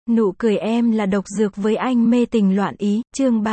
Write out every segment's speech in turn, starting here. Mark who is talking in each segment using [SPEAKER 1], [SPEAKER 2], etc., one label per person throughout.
[SPEAKER 1] Nụ cười em là độc dược với anh mê tình loạn ý, chương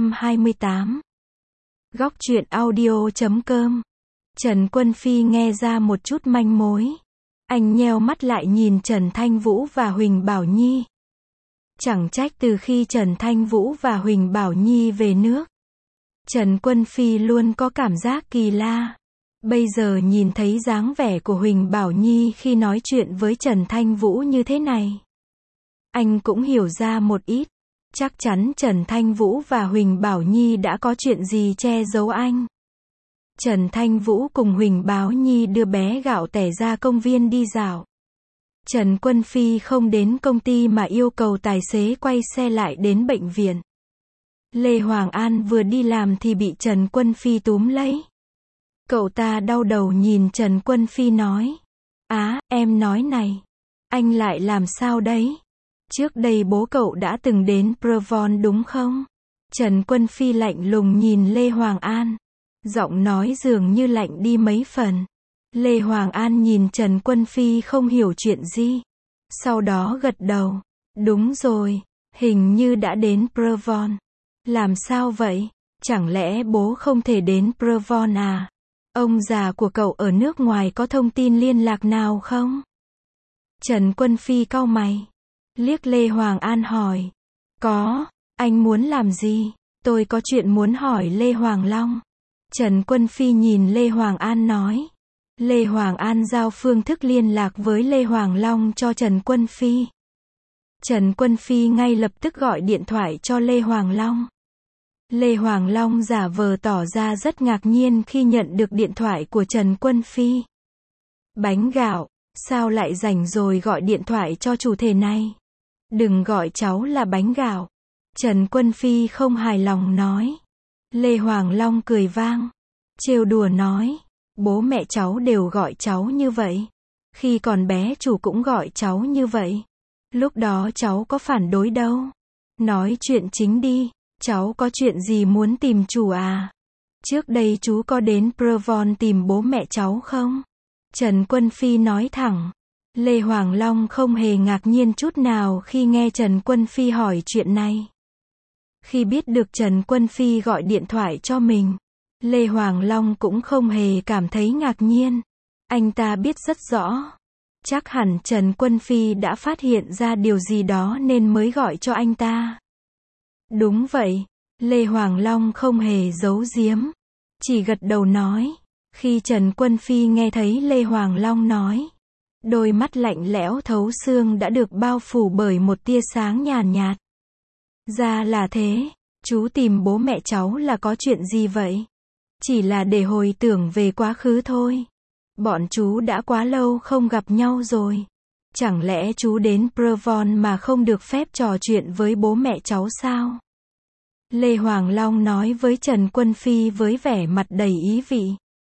[SPEAKER 1] 328. Góc truyện audio.com. Trần Quân Phi nghe ra một chút manh mối. Anh nheo mắt lại nhìn Trần Thanh Vũ và Huỳnh Bảo Nhi. Chẳng trách từ khi Trần Thanh Vũ và Huỳnh Bảo Nhi về nước, Trần Quân Phi luôn có cảm giác kỳ lạ. Bây giờ nhìn thấy dáng vẻ của Huỳnh Bảo Nhi khi nói chuyện với Trần Thanh Vũ như thế này, anh cũng hiểu ra một ít. Chắc chắn Trần Thanh Vũ và Huỳnh Bảo Nhi đã có chuyện gì che giấu anh. Trần Thanh Vũ cùng Huỳnh Bảo Nhi đưa bé Gạo Tẻ ra công viên đi dạo. Trần Quân Phi không đến công ty mà yêu cầu tài xế quay xe lại đến bệnh viện. Lê Hoàng An vừa đi làm thì bị Trần Quân Phi túm lấy. Cậu ta đau đầu nhìn Trần Quân Phi nói: em nói này, anh lại làm sao đấy? Trước đây bố cậu đã từng đến Provence đúng không? Trần Quân Phi lạnh lùng nhìn Lê Hoàng An. Giọng nói dường như lạnh đi mấy phần. Lê Hoàng An nhìn Trần Quân Phi không hiểu chuyện gì. Sau đó gật đầu. Đúng rồi, hình như đã đến Provence. Làm sao vậy? Chẳng lẽ bố không thể đến Provence à? Ông già của cậu ở nước ngoài có thông tin liên lạc nào không? Trần Quân Phi cau mày, liếc Lê Hoàng An hỏi. Có, anh muốn làm gì? Tôi có chuyện muốn hỏi Lê Hoàng Long. Trần Quân Phi nhìn Lê Hoàng An nói. Lê Hoàng An giao phương thức liên lạc với Lê Hoàng Long cho Trần Quân Phi. Trần Quân Phi ngay lập tức gọi điện thoại cho Lê Hoàng Long. Lê Hoàng Long giả vờ tỏ ra rất ngạc nhiên khi nhận được điện thoại của Trần Quân Phi. Bánh gạo, sao lại rảnh rồi gọi điện thoại cho chủ thể này? Đừng gọi cháu là bánh gạo. Trần Quân Phi không hài lòng nói. Lê Hoàng Long cười vang, trêu đùa nói. Bố mẹ cháu đều gọi cháu như vậy. Khi còn bé chủ cũng gọi cháu như vậy. Lúc đó cháu có phản đối đâu. Nói chuyện chính đi. Cháu có chuyện gì muốn tìm chủ à? Trước đây chú có đến Provence tìm bố mẹ cháu không? Trần Quân Phi nói thẳng. Lê Hoàng Long không hề ngạc nhiên chút nào khi nghe Trần Quân Phi hỏi chuyện này. Khi biết được Trần Quân Phi gọi điện thoại cho mình, Lê Hoàng Long cũng không hề cảm thấy ngạc nhiên. Anh ta biết rất rõ. Chắc hẳn Trần Quân Phi đã phát hiện ra điều gì đó nên mới gọi cho anh ta. Đúng vậy, Lê Hoàng Long không hề giấu giếm, chỉ gật đầu nói. Khi Trần Quân Phi nghe thấy Lê Hoàng Long nói, đôi mắt lạnh lẽo thấu xương đã được bao phủ bởi một tia sáng nhàn nhạt. Ra là thế, chú tìm bố mẹ cháu là có chuyện gì vậy? Chỉ là để hồi tưởng về quá khứ thôi. Bọn chú đã quá lâu không gặp nhau rồi. Chẳng lẽ chú đến Provence mà không được phép trò chuyện với bố mẹ cháu sao? Lê Hoàng Long nói với Trần Quân Phi với vẻ mặt đầy ý vị.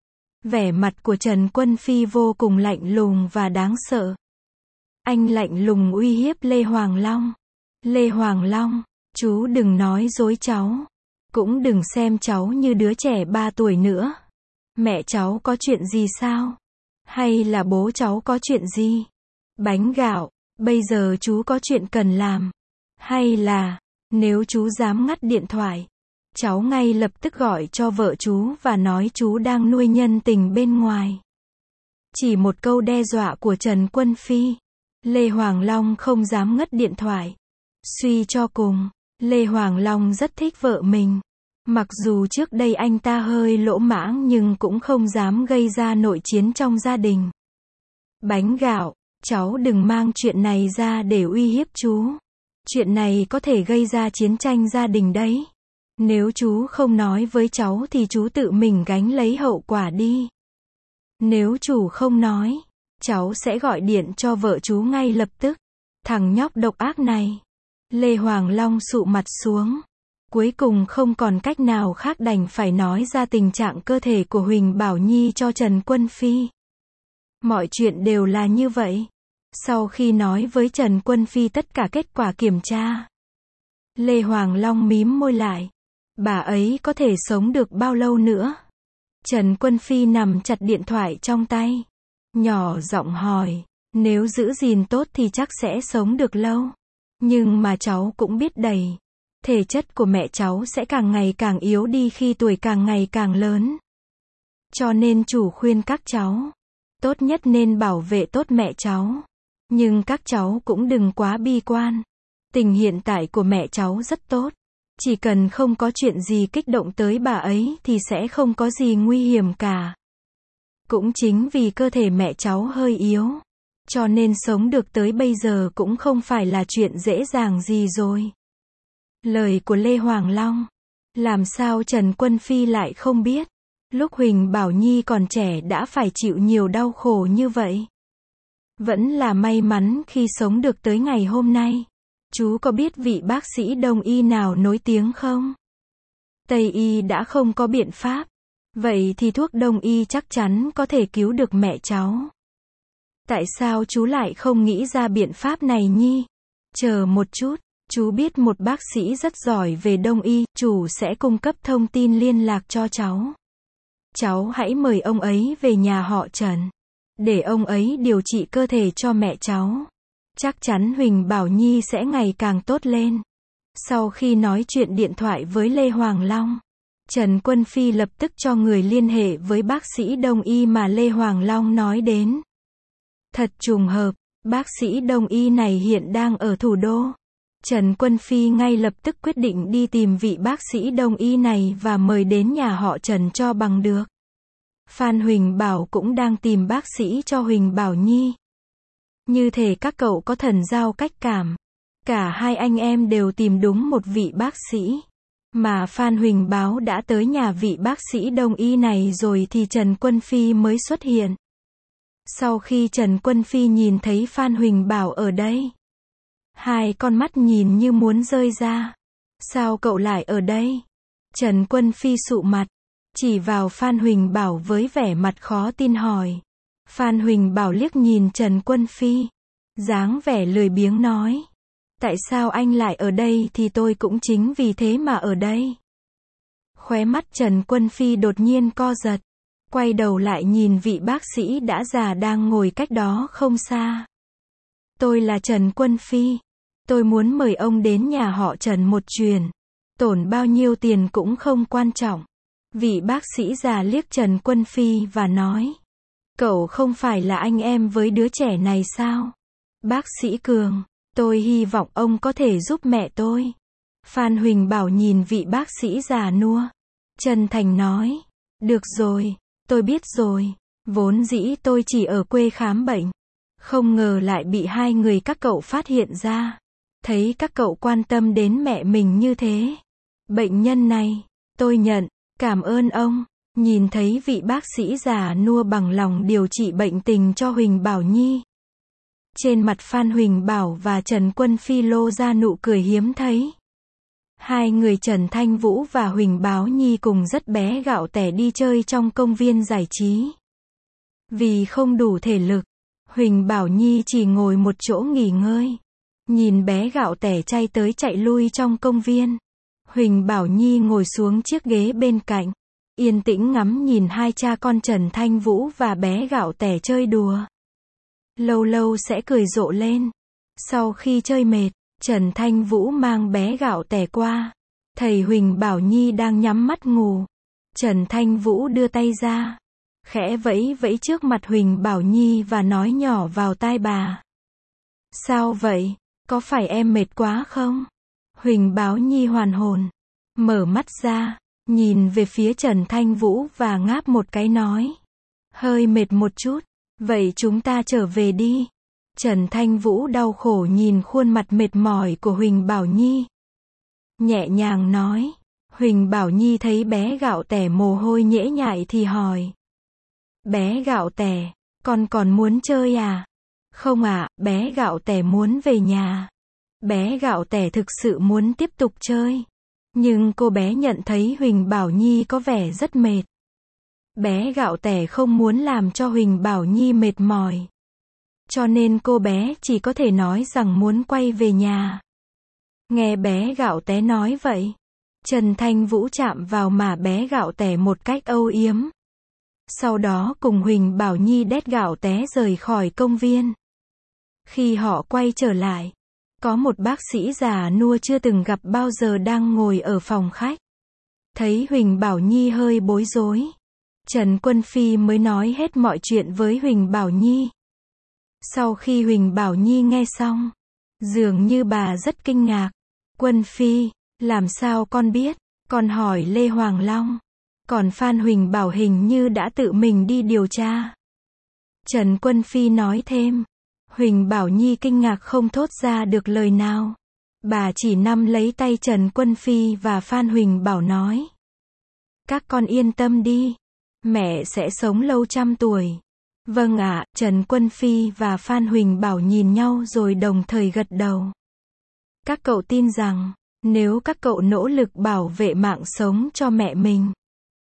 [SPEAKER 1] Vẻ mặt của Trần Quân Phi vô cùng lạnh lùng và đáng sợ. Anh lạnh lùng uy hiếp Lê Hoàng Long. Lê Hoàng Long, chú đừng nói dối cháu. Cũng đừng xem cháu như đứa trẻ 3 tuổi nữa. Mẹ cháu có chuyện gì sao? Hay là bố cháu có chuyện gì? Bánh gạo, bây giờ chú có chuyện cần làm. Hay là, nếu chú dám ngắt điện thoại, cháu ngay lập tức gọi cho vợ chú và nói chú đang nuôi nhân tình bên ngoài. Chỉ một câu đe dọa của Trần Quân Phi, Lê Hoàng Long không dám ngắt điện thoại. Suy cho cùng, Lê Hoàng Long rất thích vợ mình. Mặc dù trước đây anh ta hơi lỗ mãng nhưng cũng không dám gây ra nội chiến trong gia đình. Bánh gạo, cháu đừng mang chuyện này ra để uy hiếp chú. Chuyện này có thể gây ra chiến tranh gia đình đấy. Nếu chú không nói với cháu thì chú tự mình gánh lấy hậu quả đi. Nếu chú không nói, cháu sẽ gọi điện cho vợ chú ngay lập tức. Thằng nhóc độc ác này. Lê Hoàng Long sụ mặt xuống. Cuối cùng không còn cách nào khác đành phải nói ra tình trạng cơ thể của Huỳnh Bảo Nhi cho Trần Quân Phi. Mọi chuyện đều là như vậy. Sau khi nói với Trần Quân Phi tất cả kết quả kiểm tra, Lê Hoàng Long mím môi lại. Bà ấy có thể sống được bao lâu nữa? Trần Quân Phi nằm chặt điện thoại trong tay, nhỏ giọng hỏi. Nếu giữ gìn tốt thì chắc sẽ sống được lâu. Nhưng mà cháu cũng biết đầy. Thể chất của mẹ cháu sẽ càng ngày càng yếu đi khi tuổi càng ngày càng lớn. Cho nên chủ khuyên các cháu, tốt nhất nên bảo vệ tốt mẹ cháu. Nhưng các cháu cũng đừng quá bi quan. Tình hiện tại của mẹ cháu rất tốt. Chỉ cần không có chuyện gì kích động tới bà ấy thì sẽ không có gì nguy hiểm cả. Cũng chính vì cơ thể mẹ cháu hơi yếu, cho nên sống được tới bây giờ cũng không phải là chuyện dễ dàng gì rồi. Lời của Lê Hoàng Long. Làm sao Trần Quân Phi lại không biết? Lúc Huỳnh Bảo Nhi còn trẻ đã phải chịu nhiều đau khổ như vậy. Vẫn là may mắn khi sống được tới ngày hôm nay. Chú có biết vị bác sĩ Đông y nào nổi tiếng không? Tây y đã không có biện pháp. Vậy thì thuốc Đông y chắc chắn có thể cứu được mẹ cháu. Tại sao chú lại không nghĩ ra biện pháp này nhi? Chờ một chút, chú biết một bác sĩ rất giỏi về Đông y, chủ sẽ cung cấp thông tin liên lạc cho cháu. Cháu hãy mời ông ấy về nhà họ Trần, để ông ấy điều trị cơ thể cho mẹ cháu. Chắc chắn Huỳnh Bảo Nhi sẽ ngày càng tốt lên. Sau khi nói chuyện điện thoại với Lê Hoàng Long, Trần Quân Phi lập tức cho người liên hệ với bác sĩ Đông y mà Lê Hoàng Long nói đến. Thật trùng hợp, bác sĩ Đông y này hiện đang ở thủ đô. Trần Quân Phi ngay lập tức quyết định đi tìm vị bác sĩ Đông y này và mời đến nhà họ Trần cho bằng được. Phan Huỳnh Bảo cũng đang tìm bác sĩ cho Huỳnh Bảo Nhi. Như thể các cậu có thần giao cách cảm. Cả hai anh em đều tìm đúng một vị bác sĩ. Mà Phan Huỳnh Báo đã tới nhà vị bác sĩ Đông y này rồi thì Trần Quân Phi mới xuất hiện. Sau khi Trần Quân Phi nhìn thấy Phan Huỳnh Bảo ở đây, hai con mắt nhìn như muốn rơi ra. Sao cậu lại ở đây? Trần Quân Phi sụ mặt, chỉ vào Phan Huỳnh Bảo với vẻ mặt khó tin hỏi. Phan Huỳnh Bảo liếc nhìn Trần Quân Phi, dáng vẻ lười biếng nói. Tại sao anh lại ở đây thì tôi cũng chính vì thế mà ở đây. Khóe mắt Trần Quân Phi đột nhiên co giật, quay đầu lại nhìn vị bác sĩ đã già đang ngồi cách đó không xa. Tôi là Trần Quân Phi. Tôi muốn mời ông đến nhà họ Trần một chuyến. Tổn bao nhiêu tiền cũng không quan trọng. Vị bác sĩ già liếc Trần Quân Phi và nói. Cậu không phải là anh em với đứa trẻ này sao? Bác sĩ Cường, tôi hy vọng ông có thể giúp mẹ tôi. Phan Huỳnh Bảo nhìn vị bác sĩ già nua, chân thành nói. Được rồi, tôi biết rồi. Vốn dĩ tôi chỉ ở quê khám bệnh. Không ngờ lại bị hai người các cậu phát hiện ra. Thấy các cậu quan tâm đến mẹ mình như thế. Bệnh nhân này, tôi nhận, cảm ơn ông. Nhìn thấy vị bác sĩ già nua bằng lòng điều trị bệnh tình cho Huỳnh Bảo Nhi. Trên mặt Phan Huỳnh Bảo và Trần Quân Phi lô ra nụ cười hiếm thấy. Hai người Trần Thanh Vũ và Huỳnh Bảo Nhi cùng rất bé gạo tẻ đi chơi trong công viên giải trí. Vì không đủ thể lực, Huỳnh Bảo Nhi chỉ ngồi một chỗ nghỉ ngơi. Nhìn bé gạo tẻ chạy tới chạy lui trong công viên. Huỳnh Bảo Nhi ngồi xuống chiếc ghế bên cạnh, yên tĩnh ngắm nhìn hai cha con Trần Thanh Vũ và bé gạo tẻ chơi đùa. Lâu lâu sẽ cười rộ lên. Sau khi chơi mệt, Trần Thanh Vũ mang bé gạo tẻ qua. Thầy Huỳnh Bảo Nhi đang nhắm mắt ngủ. Trần Thanh Vũ đưa tay ra, khẽ vẫy vẫy trước mặt Huỳnh Bảo Nhi và nói nhỏ vào tai bà. Sao vậy? Có phải em mệt quá không? Huỳnh Bảo Nhi hoàn hồn, mở mắt ra, nhìn về phía Trần Thanh Vũ và ngáp một cái nói. Hơi mệt một chút, vậy chúng ta trở về đi. Trần Thanh Vũ đau khổ nhìn khuôn mặt mệt mỏi của Huỳnh Bảo Nhi. Nhẹ nhàng nói. Huỳnh Bảo Nhi thấy bé gạo tẻ mồ hôi nhễ nhại thì hỏi. Bé gạo tẻ, con còn muốn chơi à? Không ạ, bé gạo tẻ muốn về nhà. Bé gạo tẻ thực sự muốn tiếp tục chơi. Nhưng cô bé nhận thấy Huỳnh Bảo Nhi có vẻ rất mệt. Bé gạo tẻ không muốn làm cho Huỳnh Bảo Nhi mệt mỏi. Cho nên cô bé chỉ có thể nói rằng muốn quay về nhà. Nghe bé gạo té nói vậy, Trần Thanh Vũ chạm vào má bé gạo tẻ một cách âu yếm. Sau đó cùng Huỳnh Bảo Nhi đét gạo té rời khỏi công viên. Khi họ quay trở lại, Có một bác sĩ già nua chưa từng gặp bao giờ đang ngồi ở phòng khách. Thấy Huỳnh Bảo Nhi hơi bối rối. Trần Quân Phi mới nói hết mọi chuyện với Huỳnh Bảo Nhi. Sau khi Huỳnh Bảo Nhi nghe xong, dường như bà rất kinh ngạc. Quân Phi, làm sao con biết? Con hỏi Lê Hoàng Long. Còn Phan Huỳnh Bảo hình như đã tự mình đi điều tra. Trần Quân Phi nói thêm. Huỳnh Bảo Nhi kinh ngạc không thốt ra được lời nào. Bà chỉ nắm lấy tay Trần Quân Phi và Phan Huỳnh Bảo nói. Các con yên tâm đi. Mẹ sẽ sống lâu trăm tuổi. Vâng ạ, Trần Quân Phi và Phan Huỳnh Bảo nhìn nhau rồi đồng thời gật đầu. Các cậu tin rằng, nếu các cậu nỗ lực bảo vệ mạng sống cho mẹ mình,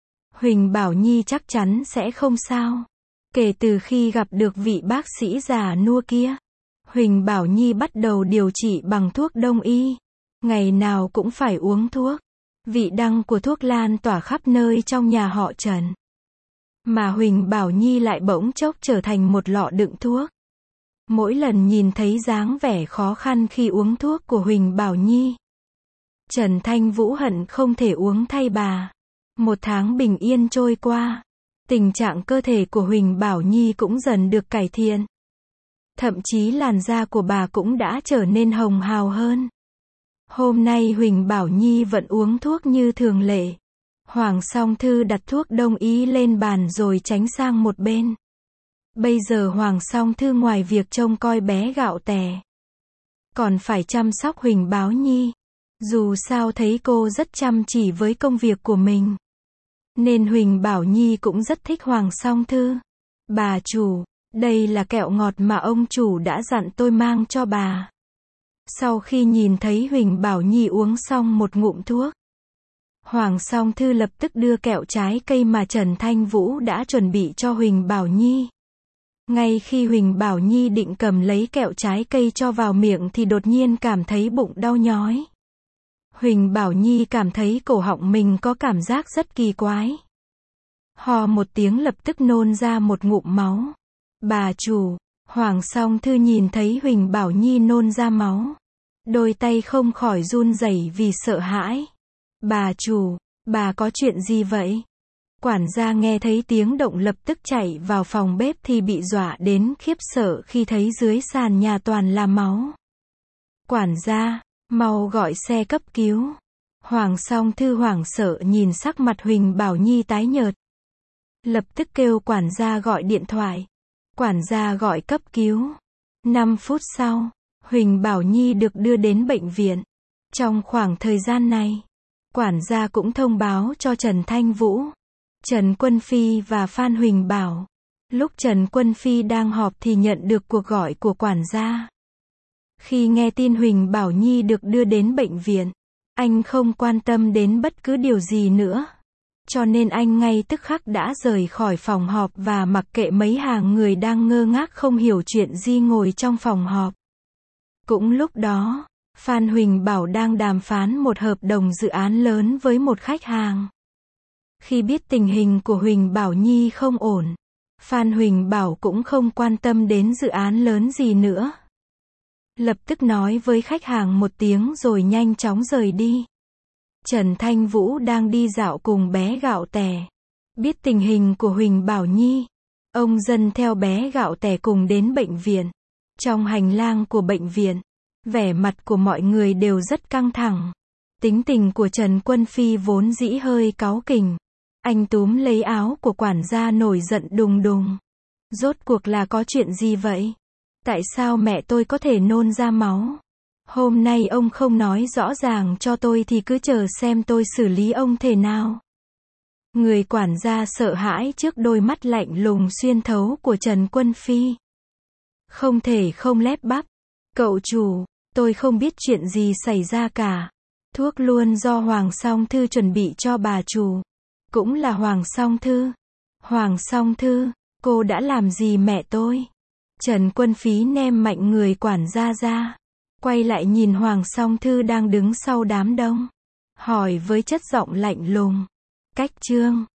[SPEAKER 1] Huỳnh Bảo Nhi chắc chắn sẽ không sao. Kể từ khi gặp được vị bác sĩ già nua kia, Huỳnh Bảo Nhi bắt đầu điều trị bằng thuốc đông y. Ngày nào cũng phải uống thuốc. Vị đắng của thuốc lan tỏa khắp nơi trong nhà họ Trần. Mà Huỳnh Bảo Nhi lại bỗng chốc trở thành một lọ đựng thuốc. Mỗi lần nhìn thấy dáng vẻ khó khăn khi uống thuốc của Huỳnh Bảo Nhi, Trần Thanh Vũ hận không thể uống thay bà. Một tháng bình yên trôi qua, tình trạng cơ thể của Huỳnh Bảo Nhi cũng dần được cải thiện. Thậm chí làn da của bà cũng đã trở nên hồng hào hơn. Hôm nay Huỳnh Bảo Nhi vẫn uống thuốc như thường lệ. Hoàng Song Thư đặt thuốc đông y lên bàn rồi tránh sang một bên. Bây giờ Hoàng Song Thư ngoài việc trông coi bé gạo tẻ, còn phải chăm sóc Huỳnh Bảo Nhi. Dù sao thấy cô rất chăm chỉ với công việc của mình, nên Huỳnh Bảo Nhi cũng rất thích Hoàng Song Thư. Bà chủ, đây là kẹo ngọt mà ông chủ đã dặn tôi mang cho bà. Sau khi nhìn thấy Huỳnh Bảo Nhi uống xong một ngụm thuốc, Hoàng Song Thư lập tức đưa kẹo trái cây mà Trần Thanh Vũ đã chuẩn bị cho Huỳnh Bảo Nhi. Ngay khi Huỳnh Bảo Nhi định cầm lấy kẹo trái cây cho vào miệng thì đột nhiên cảm thấy bụng đau nhói. Huỳnh Bảo Nhi cảm thấy cổ họng mình có cảm giác rất kỳ quái. Hò một tiếng lập tức nôn ra một ngụm máu. Bà chủ, Hoàng Song Thư nhìn thấy Huỳnh Bảo Nhi nôn ra máu, đôi tay không khỏi run rẩy vì sợ hãi. Bà chủ, bà có chuyện gì vậy? Quản gia nghe thấy tiếng động lập tức chạy vào phòng bếp thì bị dọa đến khiếp sợ khi thấy dưới sàn nhà toàn là máu. Quản gia, mau gọi xe cấp cứu. Hoàng Song Thư hoảng sợ nhìn sắc mặt Huỳnh Bảo Nhi tái nhợt. Lập tức kêu quản gia gọi điện thoại. Quản gia gọi cấp cứu. 5 phút sau, Huỳnh Bảo Nhi được đưa đến bệnh viện. Trong khoảng thời gian này, quản gia cũng thông báo cho Trần Thanh Vũ, Trần Quân Phi và Phan Huỳnh Bảo. Lúc Trần Quân Phi đang họp thì nhận được cuộc gọi của quản gia. Khi nghe tin Huỳnh Bảo Nhi được đưa đến bệnh viện, anh không quan tâm đến bất cứ điều gì nữa. Cho nên anh ngay tức khắc đã rời khỏi phòng họp và mặc kệ mấy hàng người đang ngơ ngác không hiểu chuyện gì ngồi trong phòng họp. Cũng lúc đó, Phan Huỳnh Bảo đang đàm phán một hợp đồng dự án lớn với một khách hàng. Khi biết tình hình của Huỳnh Bảo Nhi không ổn, Phan Huỳnh Bảo cũng không quan tâm đến dự án lớn gì nữa. Lập tức nói với khách hàng một tiếng rồi nhanh chóng rời đi. Trần Thanh Vũ đang đi dạo cùng bé gạo tẻ. Biết tình hình của Huỳnh Bảo Nhi, ông dần theo bé gạo tẻ cùng đến bệnh viện. Trong hành lang của bệnh viện, vẻ mặt của mọi người đều rất căng thẳng. Tính tình của Trần Quân Phi vốn dĩ hơi cáu kỉnh. Anh túm lấy áo của quản gia nổi giận đùng đùng. Rốt cuộc là có chuyện gì vậy? Tại sao mẹ tôi có thể nôn ra máu? Hôm nay ông không nói rõ ràng cho tôi thì cứ chờ xem tôi xử lý ông thế nào. Người quản gia sợ hãi trước đôi mắt lạnh lùng xuyên thấu của Trần Quân Phi. Không thể không lép bắp. Cậu chủ, tôi không biết chuyện gì xảy ra cả. Thuốc luôn do Hoàng Song Thư chuẩn bị cho bà chủ. Cũng là Hoàng Song Thư. Hoàng Song Thư, cô đã làm gì mẹ tôi? Trần Quân Phi ném mạnh người quản gia ra. Quay lại nhìn Hoàng Song Thư đang đứng sau đám đông. Hỏi với chất giọng lạnh lùng. Cách chương